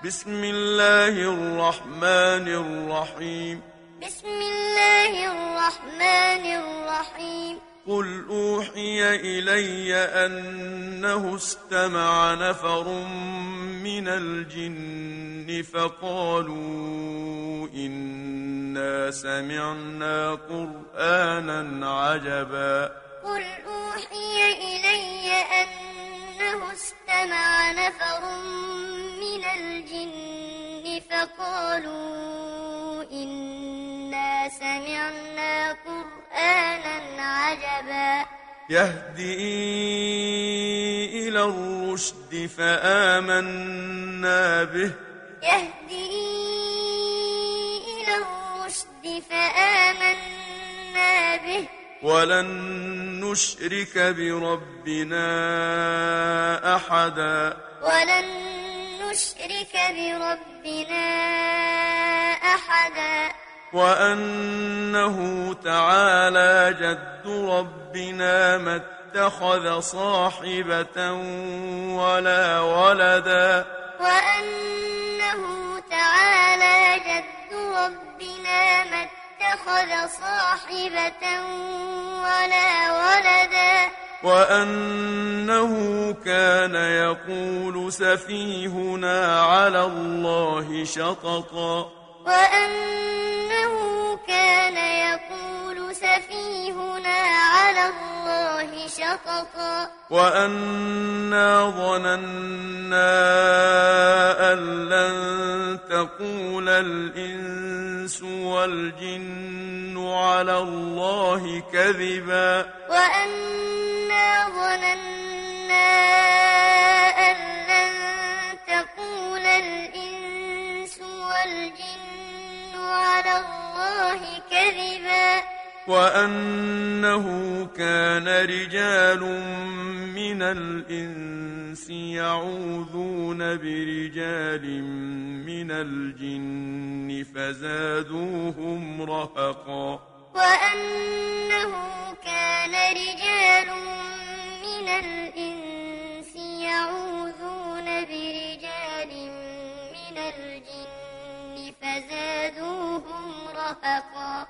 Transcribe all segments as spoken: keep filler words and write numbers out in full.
بسم الله الرحمن الرحيم بسم الله الرحمن الرحيم قل أوحي إلي أنه استمع نفر من الجن فقالوا إنا سمعنا قرآنا عجبا قل أوحي إلي أنه استمع نفر من الجن فقالوا إنا سمعنا قرآنا عجبا يهدي إلى الرشد فآمنا به يهدي إلى الرشد فآمنا به ولن نشرك بربنا أحدا ولن نشرك بربنا أحدا وأنه تعالى جد ربنا ما اتخذ صاحبة ولا ولدا وأنه تعالى جد ربنا ما اتخذ صاحبة ولا ولدا وأنه كان يقول سفيهنا على الله شططا وأنه كان يقول سفيهنا على الله شططا وأنا ظننا أن لن تقول الإنس والجن على الله كذبا وأنا ظننا أن لن تقول الإنس والجن على الله كذبا وأنه كان رجال من الإنس يعوذون برجال من الجن فزادوهم رهقا وأنه كان رجال من الإنس يعوذون برجال من الجن فزادوهم رهقا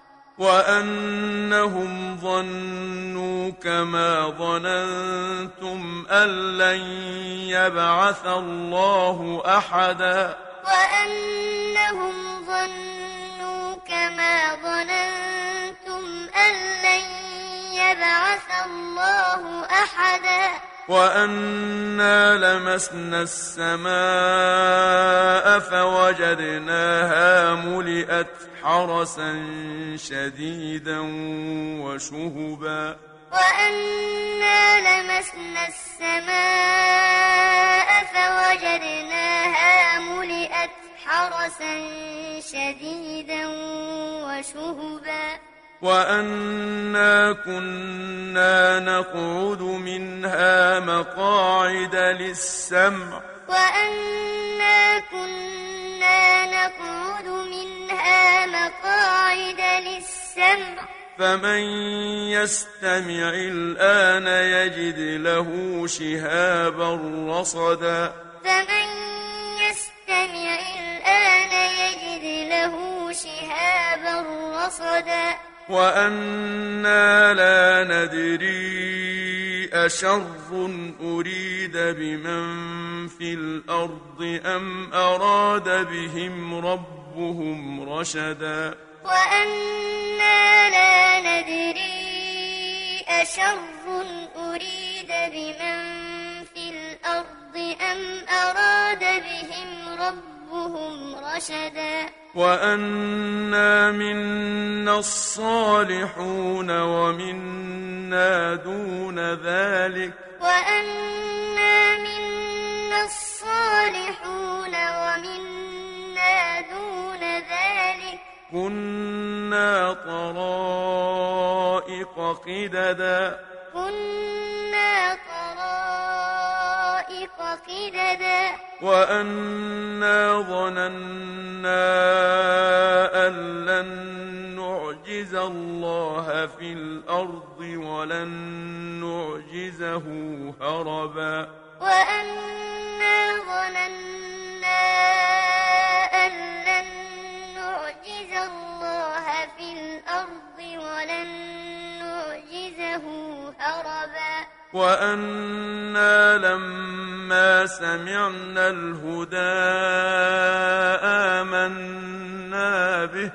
وأنهم ظنوا كما ظننتم أن لن يبعث الله أحدا وأنهم ظنوا كما ظننتم أن لن يبعث الله أحدا وأنا لمسنا السماء فوجدناها ملئت حرسا شديدا وشهبا وأنا لمسنا السماء فوجدناها ملئت حرسا شديدا وشهبا وأنا كنا نقعد منها مقاعد للسمع وأنا كنا نقعد منها مقاعد للسمع فمن يستمع الآن يجد له شهابا رصدا فمن يستمع الآن يجد له شهابا رصدا وأنا لا ندري أشر أريد بمن في الأرض أم أراد بهم ربهم رشدا وأنا لا ندري أشر أريد بمن في الأرض أم أراد بهم ربهم رشدا وأنا منا الصالحون ومنا دون ذلك وأنا منا الصالحون ومنا دون ذلك كنا طرائق قددا كنا طرائق قددا وأنا ظننا أن لن نعجز الله في الأرض ولن نعجزه هربا وأنا ظننا وأنا لما سمعنا الهدى آمنا به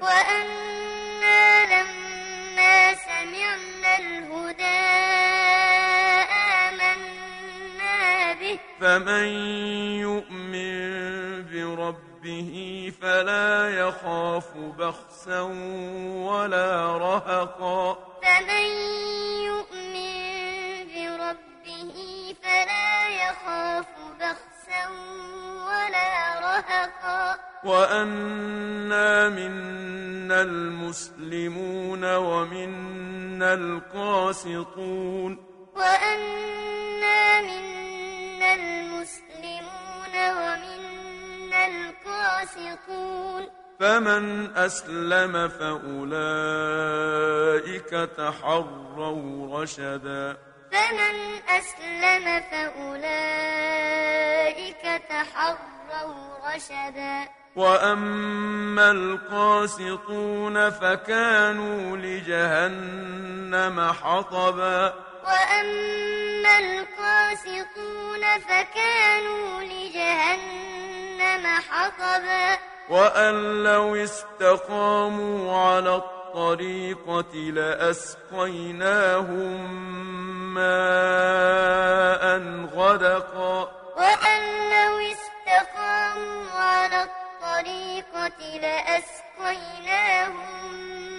وأنا لما سمعنا الهدى آمنا به فمن يؤمن بربه فلا يخاف بخسا ولا رهقا فمن يؤمن بربه فلا يخاف بخسا ولا رهقا وأنا منا المسلمون ومنا القاسطون وأنا منا المسلمون ومنا القاسطون فمن أسلم فأولئك تحروا رشدا فمن أسلم فأولئك تحروا رشدا وأما القاسطون فكانوا لجهنم حطبا وأما القاسطون فكانوا لجهنم حطبا وأن لو استقاموا على الطريقة لأسقيناهم ماء غدقا وأن لو استقاموا على الطريقة لأسقيناهم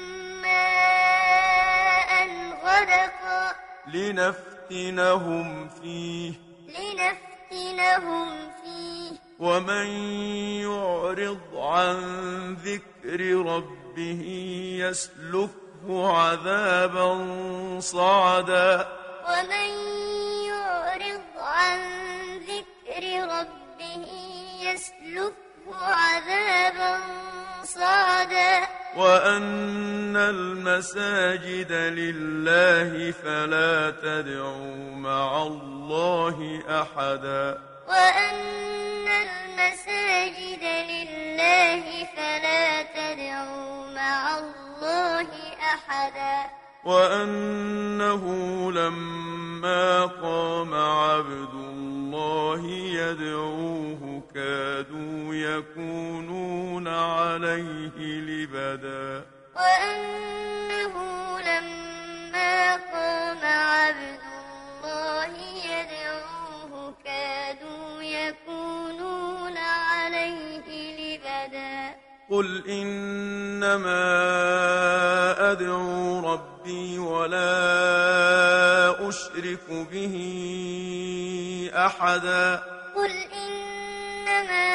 ماء غدقا لنفتنهم فيه لنفتنهم فيه ومن يعرض عن ذكر ربه يسلكه عذابا صعدا ومن يعرض عن ذكر ربه يسلكه عذابا صعدا وأن المساجد لله فلا تدعوا مع الله أحدا وأن المساجد لله فلا تدعوا مع الله أحدا وأنه لما قام عبد الله يدعوه كادوا يكونون عليه لبدا وأنه لما قام عبد الله يدعوه كادوا يكونون عليه لبدا قل إنما أدعو ربي ولا أشرك به أحدا قل إنما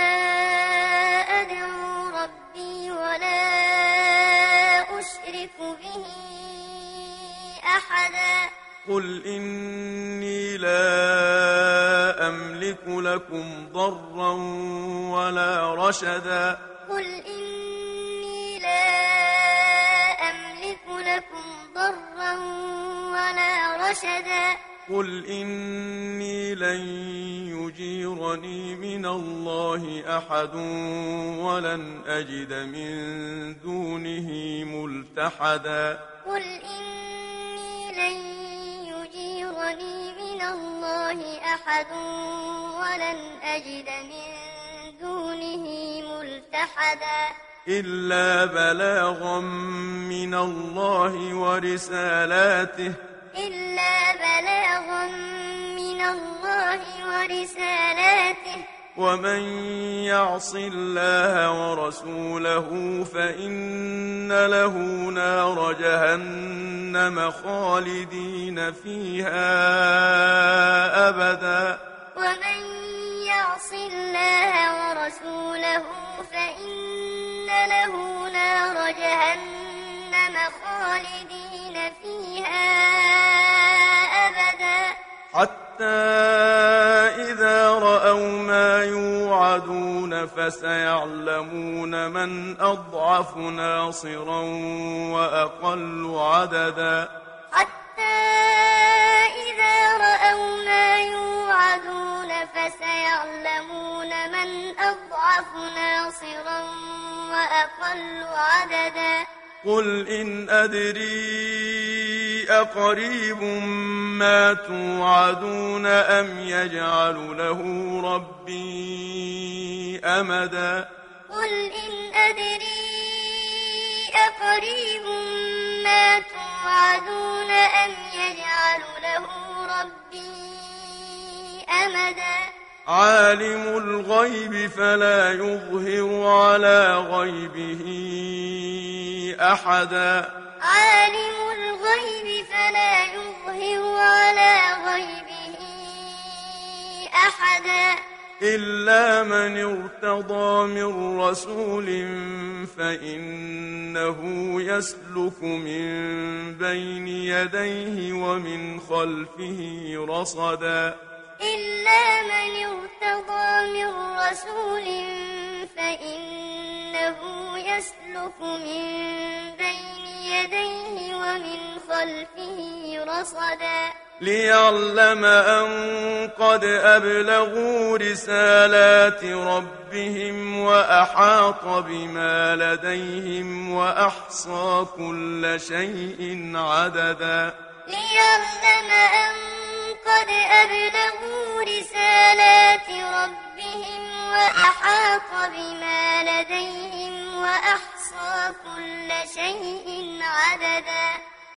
أدعو ربي ولا أشرك به أحدا قل إني لا أملك لكم ضرا ولا رشدا قل إني لا أملك لكم ضرا ولا رشدا قل إني لن يجيرني من الله أحد ولن أجد من دونه ملتحدا قل إني لن يجيرني من الله أحد ولن أجد من دونه ملتحدا إلا بلاغا من الله ورسالاته إلا بلاغا من الله ورسالاته ومن يعص الله ورسوله فإن له نار جهنم خالدين فيها أبدا ومن يعص الله ورسوله فإن له نار جهنم خالدين فيها أبدا حتى إذا رأوا ما يوعدون فسيعلمون من أضعف ناصرا وأقل عددا حتى إذا رأوا ما يوعدون فسيعلمون من أضعف ناصرا وأقل عددا قل إن أدري أقريب ما توعدون أم يجعل له ربي أمدا قل إن أدري أقريب ما توعدون أم يجعل له ربي أمدا عالم الغيب فلا يظهر على غيبه أحدا عالم الغيب فلا يظهر على غيبه أحدا إلا من ارتضى من رسول فإنه يسلك من بين يديه ومن خلفه رصدا إلا من ارتضى من رسول فإنه يسلك من بين يديه ومن خلفه رصدا ليعلم أن قد أبلغوا رسالات ربهم وأحاط بما لديهم وأحصى كل شيء عددا ليعلم أن قد أبلغوا رسالات